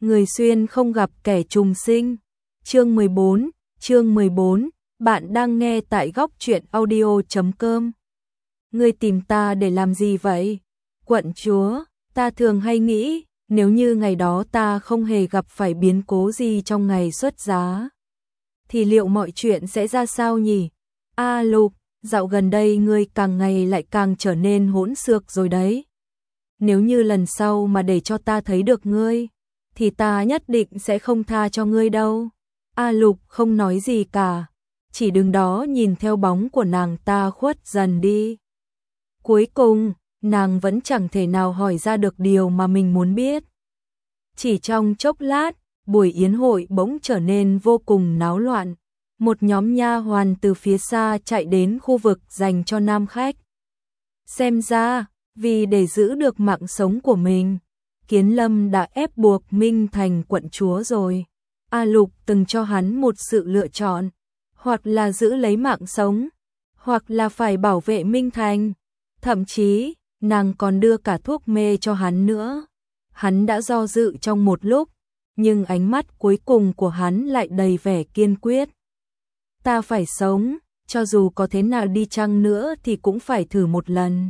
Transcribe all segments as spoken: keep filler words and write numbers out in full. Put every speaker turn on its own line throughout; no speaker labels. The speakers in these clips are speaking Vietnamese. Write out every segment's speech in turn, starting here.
Người xuyên không gặp kẻ trùng sinh. Chương mười bốn, chương mười bốn, bạn đang nghe tại góc truyện audio chấm com. Ngươi tìm ta để làm gì vậy? Quận chúa, ta thường hay nghĩ, nếu như ngày đó ta không hề gặp phải biến cố gì trong ngày xuất giá, thì liệu mọi chuyện sẽ ra sao nhỉ? A Lục, dạo gần đây ngươi càng ngày lại càng trở nên hỗn xược rồi đấy. Nếu như lần sau mà để cho ta thấy được ngươi, thì ta nhất định sẽ không tha cho ngươi đâu. A Lục không nói gì cả, chỉ đứng đó nhìn theo bóng của nàng ta khuất dần đi. Cuối cùng, nàng vẫn chẳng thể nào hỏi ra được điều mà mình muốn biết. Chỉ trong chốc lát, buổi yến hội bỗng trở nên vô cùng náo loạn. Một nhóm nha hoàn từ phía xa chạy đến khu vực dành cho nam khách. Xem ra, vì để giữ được mạng sống của mình, Kiến Lâm đã ép buộc Minh Thành quận chúa rồi. A Lục từng cho hắn một sự lựa chọn, hoặc là giữ lấy mạng sống, hoặc là phải bảo vệ Minh Thành. Thậm chí, nàng còn đưa cả thuốc mê cho hắn nữa. Hắn đã do dự trong một lúc, nhưng ánh mắt cuối cùng của hắn lại đầy vẻ kiên quyết. Ta phải sống, cho dù có thế nào đi chăng nữa thì cũng phải thử một lần.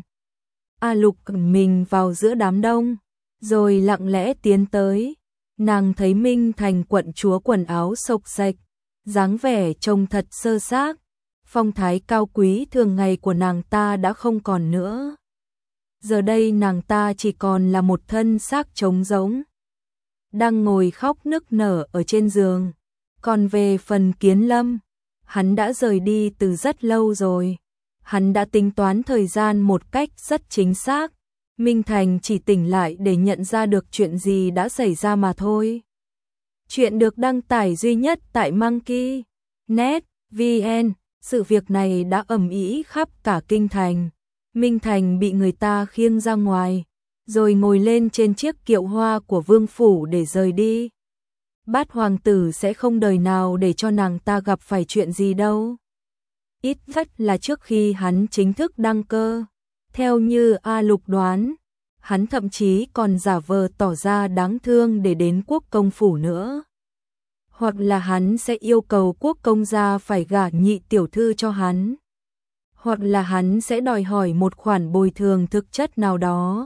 A Lục ẩn mình vào giữa đám đông, rồi lặng lẽ tiến tới. Nàng thấy Minh Thành quận chúa quần áo xộc xệch, dáng vẻ trông thật sơ xác, phong thái cao quý thường ngày của nàng ta đã không còn nữa. Giờ đây nàng ta chỉ còn là một thân xác trống rỗng, đang ngồi khóc nức nở ở trên giường. Còn về phần Kiến Lâm, hắn đã rời đi từ rất lâu rồi. Hắn đã tính toán thời gian một cách rất chính xác. Minh Thành chỉ tỉnh lại để nhận ra được chuyện gì đã xảy ra mà thôi. Chuyện được đăng tải duy nhất tại Monkey chấm net vn. Sự việc này đã ầm ĩ khắp cả kinh thành. Minh Thành bị người ta khiêng ra ngoài, rồi ngồi lên trên chiếc kiệu hoa của vương phủ để rời đi. Bát hoàng tử sẽ không đời nào để cho nàng ta gặp phải chuyện gì đâu. Ít nhất là trước khi hắn chính thức đăng cơ. Theo như A Lục đoán, hắn thậm chí còn giả vờ tỏ ra đáng thương để đến quốc công phủ nữa. Hoặc là hắn sẽ yêu cầu quốc công gia phải gả nhị tiểu thư cho hắn. Hoặc là hắn sẽ đòi hỏi một khoản bồi thường thực chất nào đó.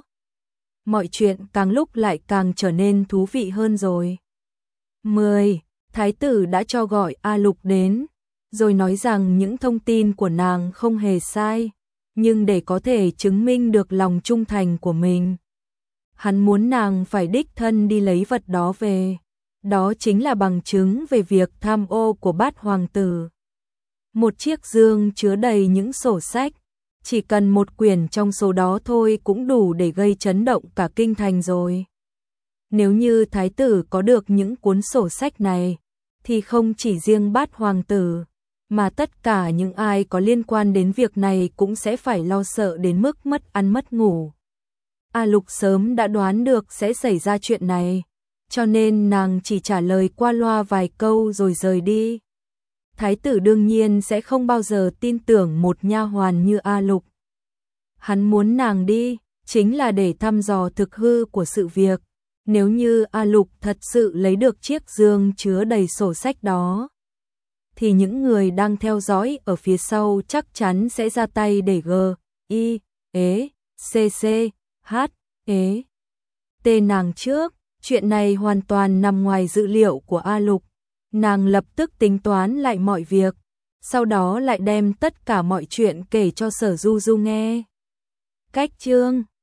Mọi chuyện càng lúc lại càng trở nên thú vị hơn rồi. mười. Thái tử đã cho gọi A Lục đến, rồi nói rằng những thông tin của nàng không hề sai, nhưng để có thể chứng minh được lòng trung thành của mình, hắn muốn nàng phải đích thân đi lấy vật đó về. Đó chính là bằng chứng về việc tham ô của bát hoàng tử. Một chiếc dương chứa đầy những sổ sách, chỉ cần một quyển trong số đó thôi cũng đủ để gây chấn động cả kinh thành rồi. Nếu như thái tử có được những cuốn sổ sách này, thì không chỉ riêng bát hoàng tử, mà tất cả những ai có liên quan đến việc này cũng sẽ phải lo sợ đến mức mất ăn mất ngủ. A Lục sớm đã đoán được sẽ xảy ra chuyện này, cho nên nàng chỉ trả lời qua loa vài câu rồi rời đi. Thái tử đương nhiên sẽ không bao giờ tin tưởng một nha hoàn như A Lục. Hắn muốn nàng đi, chính là để thăm dò thực hư của sự việc. Nếu như A Lục thật sự lấy được chiếc dương chứa đầy sổ sách đó, thì những người đang theo dõi ở phía sau chắc chắn sẽ ra tay để g, i, ế, cc, h, ế, t nàng trước. Chuyện này hoàn toàn nằm ngoài dự liệu của A Lục. Nàng lập tức tính toán lại mọi việc, sau đó lại đem tất cả mọi chuyện kể cho Sở Du Du nghe. Cách chương